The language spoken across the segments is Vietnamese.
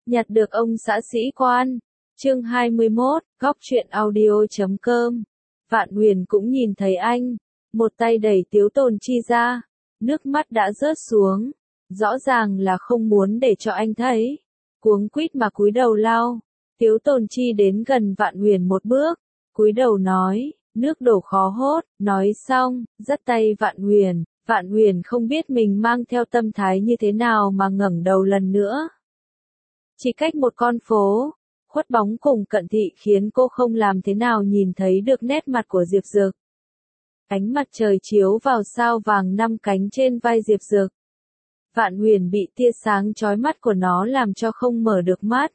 nhặt được ông xã sĩ quan. Chương 21, góc truyện audio.com. Vạn Huyền cũng nhìn thấy anh, một tay đẩy Tiếu Tồn Chi ra, nước mắt đã rớt xuống, rõ ràng là không muốn để cho anh thấy, cuống quýt mà cúi đầu lau. Tiếu Tồn Chi đến gần Vạn Huyền một bước, cúi đầu nói, nước đổ khó hốt, nói xong, dắt tay Vạn Huyền không biết mình mang theo tâm thái như thế nào mà ngẩng đầu lần nữa. Chỉ cách một con phố, khuất bóng cùng cận thị khiến cô không làm thế nào nhìn thấy được nét mặt của Diệp Dực. Ánh mặt trời chiếu vào sao vàng 5 cánh trên vai Diệp Dực. Vạn Huyền bị tia sáng chói mắt của nó làm cho không mở được mắt.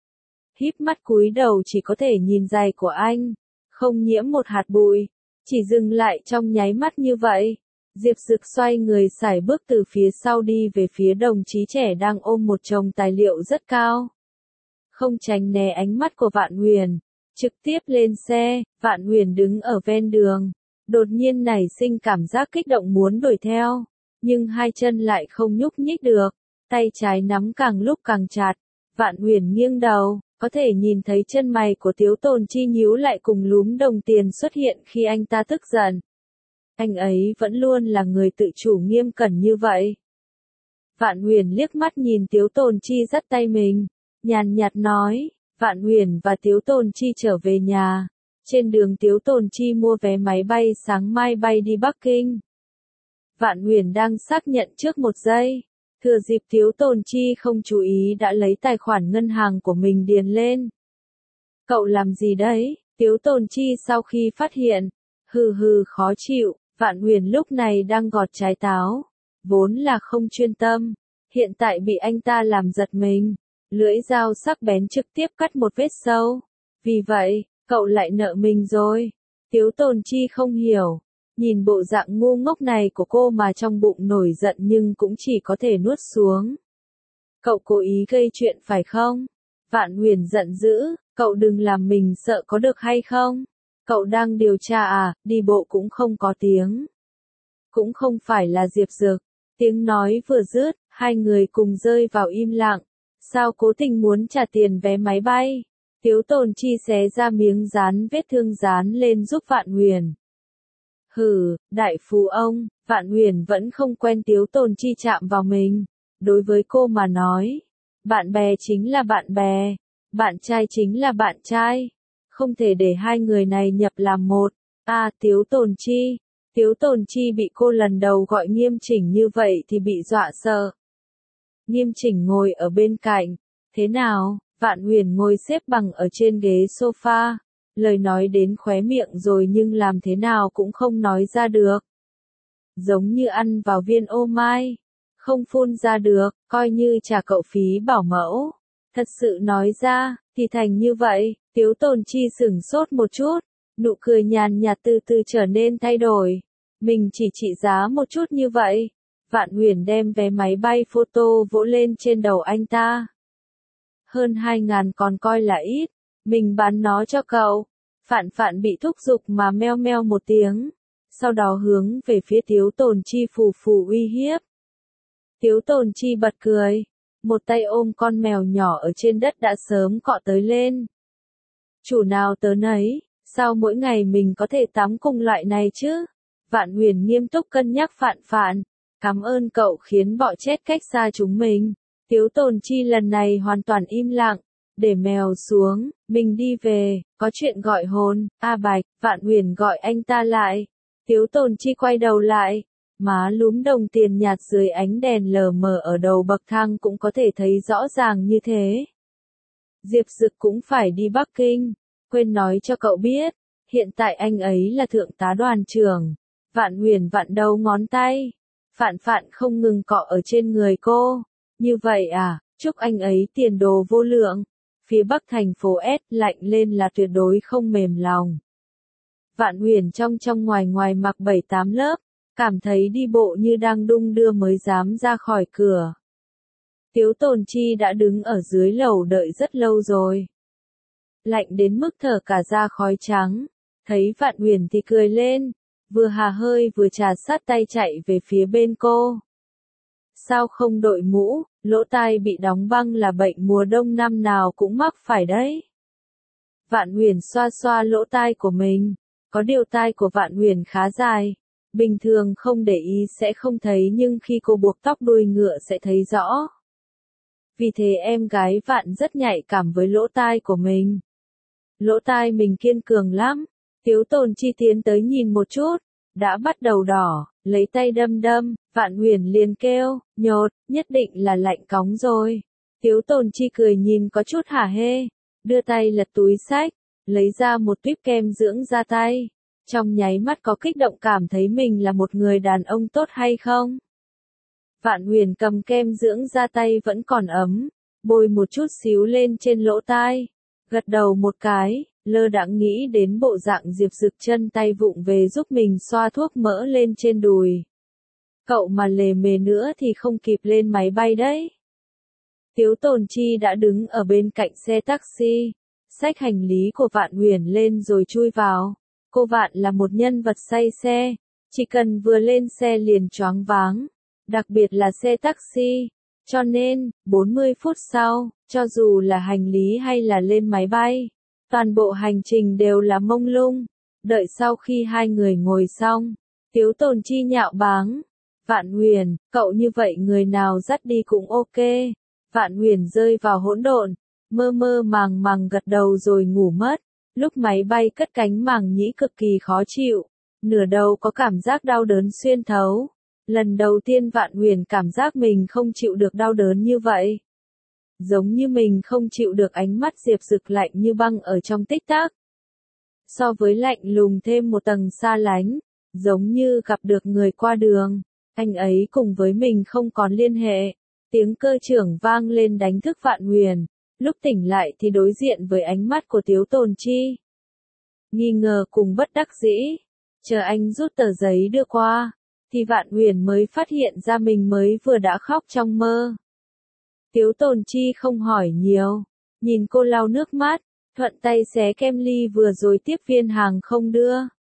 Híp mắt cúi đầu chỉ có thể nhìn giày của anh, không nhiễm một hạt bụi, chỉ dừng lại trong nháy mắt như vậy. Diệp Dực xoay người sải bước từ phía sau đi về phía đồng chí trẻ đang ôm một chồng tài liệu rất cao. Không tránh né ánh mắt của Vạn Huyền, trực tiếp lên xe. Vạn Huyền đứng ở ven đường, đột nhiên nảy sinh cảm giác kích động muốn đuổi theo, nhưng hai chân lại không nhúc nhích được, tay trái nắm càng lúc càng chặt. Vạn Huyền nghiêng đầu, có thể nhìn thấy chân mày của Tiếu Tồn Chi nhíu lại cùng lúm đồng tiền xuất hiện khi anh ta tức giận. Anh ấy vẫn luôn là người tự chủ nghiêm cẩn như vậy. Vạn Huyền liếc mắt nhìn Tiếu Tồn Chi dắt tay mình, nhàn nhạt nói. Vạn Huyền và Tiếu Tồn Chi trở về nhà. Trên đường Tiếu Tồn Chi mua vé máy bay sáng mai bay đi Bắc Kinh. Vạn Huyền đang xác nhận trước một giây. Thừa dịp Tiếu Tồn Chi không chú ý đã lấy tài khoản ngân hàng của mình điền lên. Cậu làm gì đấy? Tiếu Tồn Chi sau khi phát hiện, hừ khó chịu. Vạn Huyền lúc này đang gọt trái táo, vốn là không chuyên tâm, hiện tại bị anh ta làm giật mình, lưỡi dao sắc bén trực tiếp cắt một vết sâu. Vì vậy, cậu lại nợ mình rồi. Tiếu Tồn Chi không hiểu, nhìn bộ dạng ngu ngốc này của cô mà trong bụng nổi giận nhưng cũng chỉ có thể nuốt xuống. Cậu cố ý gây chuyện phải không? Vạn Huyền giận dữ, cậu đừng làm mình sợ có được hay không? Cậu đang điều tra à? Đi bộ cũng không có tiếng. Cũng không phải là Diệp Dực. Tiếng nói vừa dứt, hai người cùng rơi vào im lặng. Sao cố tình muốn trả tiền vé máy bay? Tiếu Tồn Chi xé ra miếng dán vết thương dán lên giúp Vạn Huyền. Hừ, đại phú ông. Vạn Huyền vẫn không quen Tiếu Tồn Chi chạm vào mình. Đối với cô mà nói, bạn bè chính là bạn bè, bạn trai chính là bạn trai. Không thể để hai người này nhập làm một. Tiếu Tồn Chi. Tiếu Tồn Chi bị cô lần đầu gọi nghiêm chỉnh như vậy thì bị dọa sợ. Nghiêm chỉnh ngồi ở bên cạnh. Thế nào? Vạn Huyền ngồi xếp bằng ở trên ghế sofa. Lời nói đến khóe miệng rồi nhưng làm thế nào cũng không nói ra được. Giống như ăn vào viên ô mai. Không phun ra được, coi như trả cậu phí bảo mẫu. Thật sự nói ra, thì thành như vậy. Tiếu Tồn Chi sửng sốt một chút, nụ cười nhàn nhạt từ từ trở nên thay đổi. Mình chỉ trị giá một chút như vậy. Vạn Huyền đem vé máy bay photo vỗ lên trên đầu anh ta. Hơn 2.000 còn coi là ít, mình bán nó cho cậu. Phạn bị thúc giục mà meo meo một tiếng, sau đó hướng về phía Tiếu Tồn Chi phù uy hiếp. Tiếu Tồn Chi bật cười, một tay ôm con mèo nhỏ ở trên đất đã sớm cọ tới lên. Chủ nào tớ nấy, sao mỗi ngày mình có thể tắm cùng loại này chứ? Vạn Huyền nghiêm túc cân nhắc Phạn. Cảm ơn cậu khiến bọ chết cách xa chúng mình. Tiếu Tồn Chi lần này hoàn toàn im lặng, để mèo xuống, mình đi về, có chuyện gọi hồn. Bạch, Vạn Huyền gọi anh ta lại. Tiếu Tồn Chi quay đầu lại, má lúm đồng tiền nhạt dưới ánh đèn lờ mờ ở đầu bậc thang cũng có thể thấy rõ ràng như thế. Diệp Dực cũng phải đi Bắc Kinh, quên nói cho cậu biết, hiện tại anh ấy là thượng tá đoàn trưởng. Vạn Huyền vặn đầu ngón tay, Phạn không ngừng cọ ở trên người cô. Như vậy à, chúc anh ấy tiền đồ vô lượng. Phía Bắc thành phố S lạnh lên là tuyệt đối không mềm lòng. Vạn Huyền trong ngoài mặc 7-8 lớp, cảm thấy đi bộ như đang đung đưa mới dám ra khỏi cửa. Tiếu Tồn Chi đã đứng ở dưới lầu đợi rất lâu rồi. Lạnh đến mức thở cả ra khói trắng. Thấy Vạn Huyền thì cười lên, vừa hà hơi vừa trà sát tay chạy về phía bên cô. Sao không đội mũ, lỗ tai bị đóng băng là bệnh mùa đông năm nào cũng mắc phải đấy. Vạn Huyền xoa xoa lỗ tai của mình, có điều tai của Vạn Huyền khá dài, bình thường không để ý sẽ không thấy nhưng khi cô buộc tóc đuôi ngựa sẽ thấy rõ. Vì thế em gái Vạn rất nhạy cảm với lỗ tai của mình. Lỗ tai mình kiên cường lắm. Tiếu Tồn Chi tiến tới nhìn một chút, đã bắt đầu đỏ, lấy tay đâm đâm, Vạn Huyền liền kêu, nhột, nhất định là lạnh cóng rồi. Tiếu Tồn Chi cười nhìn có chút hả hê, đưa tay lật túi xách, lấy ra một tuýp kem dưỡng da tay. Trong nháy mắt có kích động cảm thấy mình là một người đàn ông tốt hay không? Vạn Huyền cầm kem dưỡng da tay vẫn còn ấm, bôi một chút xíu lên trên lỗ tai, gật đầu một cái, lơ đãng nghĩ đến bộ dạng Diệp Dực chân tay vụng về giúp mình xoa thuốc mỡ lên trên đùi. Cậu mà lề mề nữa thì không kịp lên máy bay đấy. Tiếu Tồn Chi đã đứng ở bên cạnh xe taxi, xách hành lý của Vạn Huyền lên rồi chui vào. Cô Vạn là một nhân vật say xe, chỉ cần vừa lên xe liền choáng váng, đặc biệt là xe taxi, cho nên, 40 phút sau, cho dù là hành lý hay là lên máy bay, toàn bộ hành trình đều là mông lung. Đợi sau khi hai người ngồi xong, Tiếu Tồn Chi nhạo báng, Vạn Huyền, cậu như vậy người nào dắt đi cũng ok. Vạn Huyền rơi vào hỗn độn, mơ mơ màng màng gật đầu rồi ngủ mất. Lúc máy bay cất cánh màng nhĩ cực kỳ khó chịu, nửa đầu có cảm giác đau đớn xuyên thấu. Lần đầu tiên Vạn Huyền cảm giác mình không chịu được đau đớn như vậy. Giống như mình không chịu được ánh mắt Diệp Dực lạnh như băng ở trong tích tắc. So với lạnh lùng thêm một tầng xa lánh, giống như gặp được người qua đường, anh ấy cùng với mình không còn liên hệ. Tiếng cơ trưởng vang lên đánh thức Vạn Huyền. Lúc tỉnh lại thì đối diện với ánh mắt của Tiếu Tồn Chi. Nghi ngờ cùng bất đắc dĩ. Chờ anh rút tờ giấy đưa qua, thì Vạn Huyền mới phát hiện ra mình mới vừa đã khóc trong mơ. Tiếu Tồn Chi không hỏi nhiều, nhìn cô lau nước mắt, thuận tay xé kem ly vừa rồi tiếp viên hàng không đưa.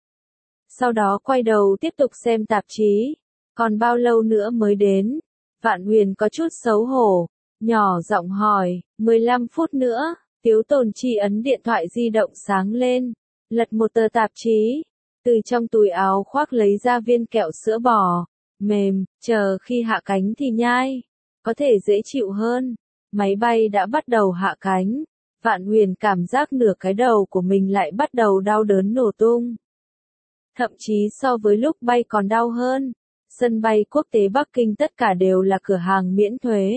Sau đó quay đầu tiếp tục xem tạp chí, còn bao lâu nữa mới đến? Vạn Huyền có chút xấu hổ, nhỏ giọng hỏi, 15 phút nữa. Tiếu Tồn Chi ấn điện thoại di động sáng lên, lật một tờ tạp chí, từ trong túi áo khoác lấy ra viên kẹo sữa bò, mềm, chờ khi hạ cánh thì nhai, có thể dễ chịu hơn. Máy bay đã bắt đầu hạ cánh, Vạn Huyền cảm giác nửa cái đầu của mình lại bắt đầu đau đớn nổ tung. Thậm chí so với lúc bay còn đau hơn. Sân bay quốc tế Bắc Kinh tất cả đều là cửa hàng miễn thuế.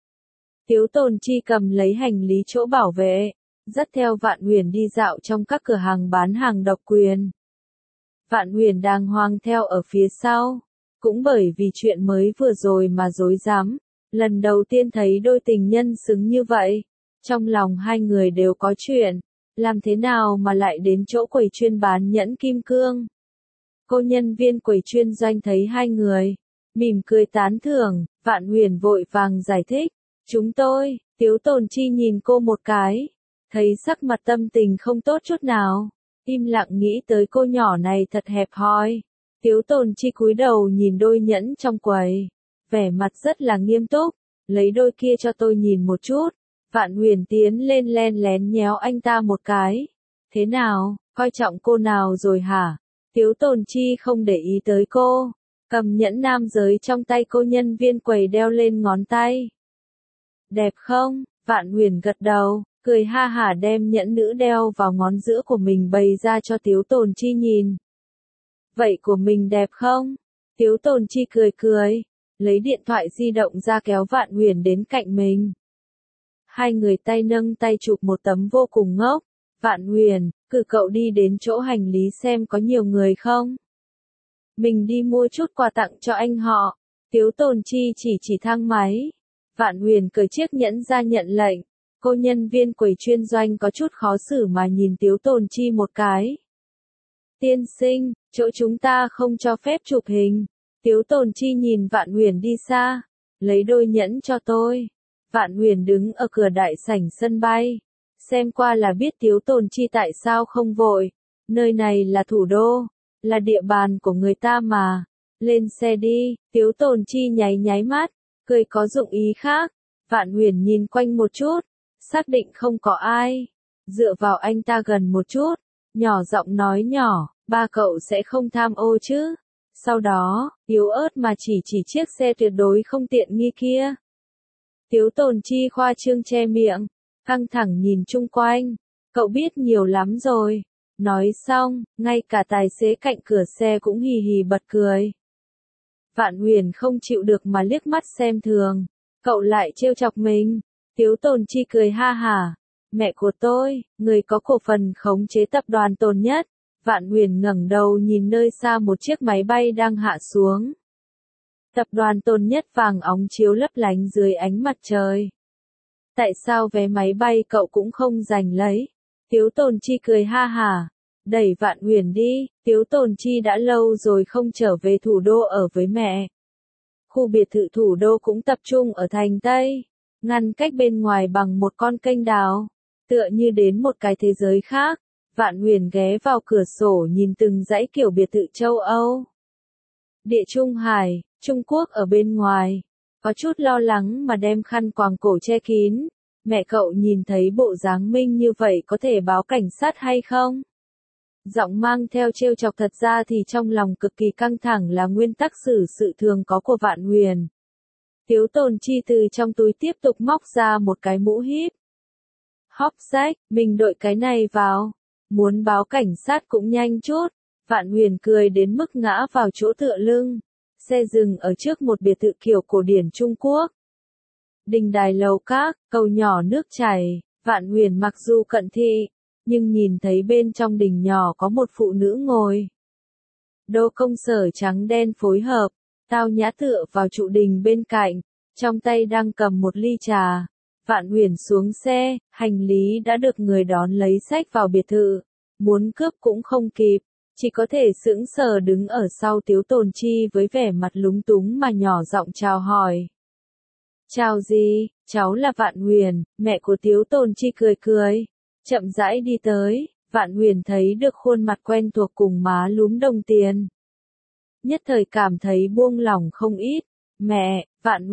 Tiếu Tồn Chi cầm lấy hành lý chỗ bảo vệ, dắt theo Vạn Huyền đi dạo trong các cửa hàng bán hàng độc quyền. Vạn Huyền đang hoang theo ở phía sau, cũng bởi vì chuyện mới vừa rồi mà rối rắm, lần đầu tiên thấy đôi tình nhân xứng như vậy, trong lòng hai người đều có chuyện, làm thế nào mà lại đến chỗ quầy chuyên bán nhẫn kim cương. Cô nhân viên quầy chuyên doanh thấy hai người, mỉm cười tán thưởng, Vạn Huyền vội vàng giải thích, chúng tôi. Tiếu Tồn Chi nhìn cô một cái, thấy sắc mặt tâm tình không tốt chút nào, im lặng nghĩ tới cô nhỏ này thật hẹp hòi. Tiếu Tồn Chi cúi đầu nhìn đôi nhẫn trong quầy, vẻ mặt rất là nghiêm túc, lấy đôi kia cho tôi nhìn một chút. Vạn Huyền tiến lên len lén nhéo anh ta một cái. Thế nào, coi trọng cô nào rồi hả? Tiếu Tồn Chi không để ý tới cô, cầm nhẫn nam giới trong tay cô nhân viên quầy đeo lên ngón tay. Đẹp không? Vạn Huyền gật đầu, cười ha hả đem nhẫn nữ đeo vào ngón giữa của mình bày ra cho Tiếu Tồn Chi nhìn. Vậy của mình đẹp không? Tiếu Tồn Chi cười cười, lấy điện thoại di động ra kéo Vạn Huyền đến cạnh mình. Hai người tay nâng tay chụp một tấm vô cùng ngốc. Vạn Huyền, cử cậu đi đến chỗ hành lý xem có nhiều người không? Mình đi mua chút quà tặng cho anh họ. Tiếu Tồn Chi chỉ thang máy. Vạn Huyền cởi chiếc nhẫn ra nhận lệnh. Cô nhân viên quầy chuyên doanh có chút khó xử mà nhìn Tiếu Tồn Chi một cái. Tiên sinh, chỗ chúng ta không cho phép chụp hình. Tiếu Tồn Chi nhìn Vạn Huyền đi xa. Lấy đôi nhẫn cho tôi. Vạn Huyền đứng ở cửa đại sảnh sân bay. Xem qua là biết Tiếu Tồn Chi tại sao không vội. Nơi này là thủ đô, là địa bàn của người ta mà. Lên xe đi, Tiếu Tồn Chi nháy nháy mắt, cười có dụng ý khác. Vạn Huyền nhìn quanh một chút, xác định không có ai. Dựa vào anh ta gần một chút, nhỏ giọng nói nhỏ, ba cậu sẽ không tham ô chứ. Sau đó, yếu ớt mà chỉ chiếc xe tuyệt đối không tiện nghi kia. Tiếu Tồn Chi khoa trương che miệng, căng thẳng nhìn chung quanh. Cậu biết nhiều lắm rồi. Nói xong, ngay cả tài xế cạnh cửa xe cũng hì hì bật cười. Vạn Huyền không chịu được mà liếc mắt xem thường. Cậu lại trêu chọc mình. Tiếu Tồn Chi cười ha hả. Mẹ của tôi, người có cổ phần khống chế tập đoàn Tồn Nhất. Vạn Huyền ngẩng đầu nhìn nơi xa một chiếc máy bay đang hạ xuống. Tập đoàn Tồn Nhất vàng óng chiếu lấp lánh dưới ánh mặt trời. Tại sao vé máy bay cậu cũng không giành lấy? Tiếu Tồn Chi cười ha hả. Đẩy Vạn Huyền đi, Tiếu Tồn Chi đã lâu rồi không trở về thủ đô ở với mẹ. Khu biệt thự thủ đô cũng tập trung ở thành Tây, ngăn cách bên ngoài bằng một con kênh đào, tựa như đến một cái thế giới khác. Vạn Huyền ghé vào cửa sổ nhìn từng dãy kiểu biệt thự châu Âu. Địa Trung Hải, Trung Quốc ở bên ngoài, có chút lo lắng mà đem khăn quàng cổ che kín. Mẹ cậu nhìn thấy bộ dáng Minh như vậy có thể báo cảnh sát hay không? Giọng mang theo trêu chọc, thật ra thì trong lòng cực kỳ căng thẳng là nguyên tắc xử sự thường có của Vạn Huyền. Tiếu Tồn Chi từ trong túi tiếp tục móc ra một cái mũ híp. Hóc rách, mình đội cái này vào. Muốn báo cảnh sát cũng nhanh chút. Vạn Huyền cười đến mức ngã vào chỗ tựa lưng. Xe dừng ở trước một biệt thự kiểu cổ điển Trung Quốc. Đình đài lầu các, cầu nhỏ nước chảy. Vạn Huyền mặc dù cận thị, nhưng nhìn thấy bên trong đình nhỏ có một phụ nữ ngồi. Đô công sở trắng đen phối hợp, tao nhã tựa vào trụ đình bên cạnh, trong tay đang cầm một ly trà. Vạn Huyền xuống xe, hành lý đã được người đón lấy xách vào biệt thự. Muốn cướp cũng không kịp, chỉ có thể sững sờ đứng ở sau Tiếu Tồn Chi với vẻ mặt lúng túng mà nhỏ giọng chào hỏi. Chào gì, cháu là Vạn Huyền, mẹ của Tiếu Tồn Chi cười cười. Chậm rãi đi tới, Vạn Huyền thấy được khuôn mặt quen thuộc cùng má lúm đồng tiền. Nhất thời cảm thấy buông lỏng không ít. Mẹ,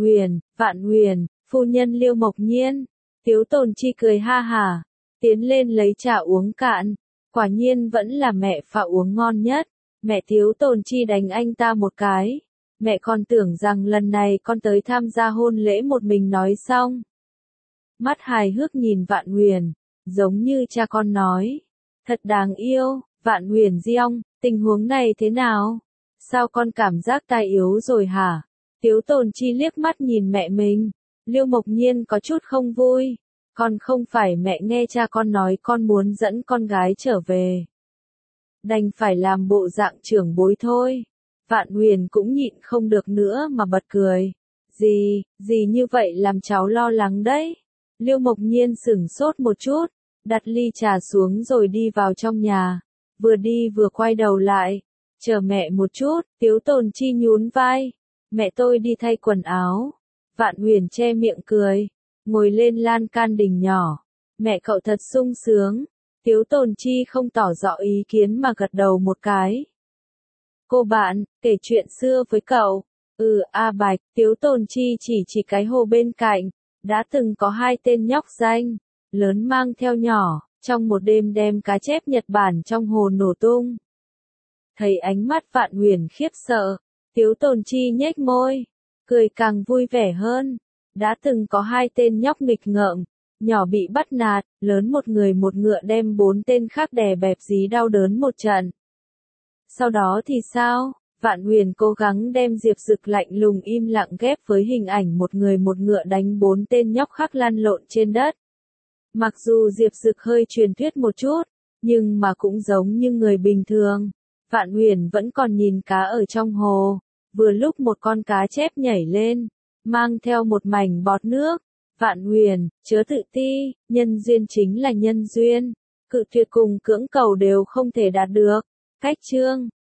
Vạn Huyền, phu nhân Liêu Mộc Nhiên. Tiếu Tồn Chi cười ha hả, tiến lên lấy trà uống cạn. Quả nhiên vẫn là mẹ pha uống ngon nhất. Mẹ Tiếu Tồn Chi đánh anh ta một cái. Mẹ còn tưởng rằng lần này con tới tham gia hôn lễ một mình nói xong. Mắt hài hước nhìn Vạn Huyền, giống như cha con nói. Thật đáng yêu, Vạn Huyền Diong, tình huống này thế nào? Sao con cảm giác tai yếu rồi hả? Tiếu Tồn Chi liếc mắt nhìn mẹ mình. Liêu Mộc Nhiên có chút không vui. Con không phải mẹ nghe cha con nói con muốn dẫn con gái trở về. Đành phải làm bộ dạng trưởng bối thôi. Vạn Huyền cũng nhịn không được nữa mà bật cười. Gì như vậy làm cháu lo lắng đấy. Liêu Mộc Nhiên sửng sốt một chút, đặt ly trà xuống rồi đi vào trong nhà. Vừa đi vừa quay đầu lại. Chờ mẹ một chút, Tiếu Tồn Chi nhún vai. Mẹ tôi đi thay quần áo. Vạn Huyền che miệng cười, ngồi lên lan can đình nhỏ. Mẹ cậu thật sung sướng. Tiếu Tồn Chi không tỏ rõ ý kiến mà gật đầu một cái. Cô bạn, kể chuyện xưa với cậu. Bạch, Tiếu Tồn Chi chỉ cái hồ bên cạnh. Đã từng có hai tên nhóc danh, lớn mang theo nhỏ, trong một đêm đem cá chép Nhật Bản trong hồ nổ tung. Thấy ánh mắt Vạn Huyền khiếp sợ, Tiếu Tồn Chi nhếch môi, cười càng vui vẻ hơn. Đã từng có hai tên nhóc nghịch ngợm, nhỏ bị bắt nạt, lớn một người một ngựa đem bốn tên khác đè bẹp dí đau đớn một trận. Sau đó thì sao? Vạn Huyền cố gắng đem Diệp Dực lạnh lùng im lặng ghép với hình ảnh một người một ngựa đánh bốn tên nhóc khác lăn lộn trên đất. Mặc dù Diệp Dực hơi truyền thuyết một chút, nhưng mà cũng giống như người bình thường. Vạn Huyền vẫn còn nhìn cá ở trong hồ. Vừa lúc một con cá chép nhảy lên, mang theo một mảnh bọt nước. Vạn Huyền, chớ tự ti, nhân duyên chính là nhân duyên. Cự tuyệt cùng cưỡng cầu đều không thể đạt được. Cách chương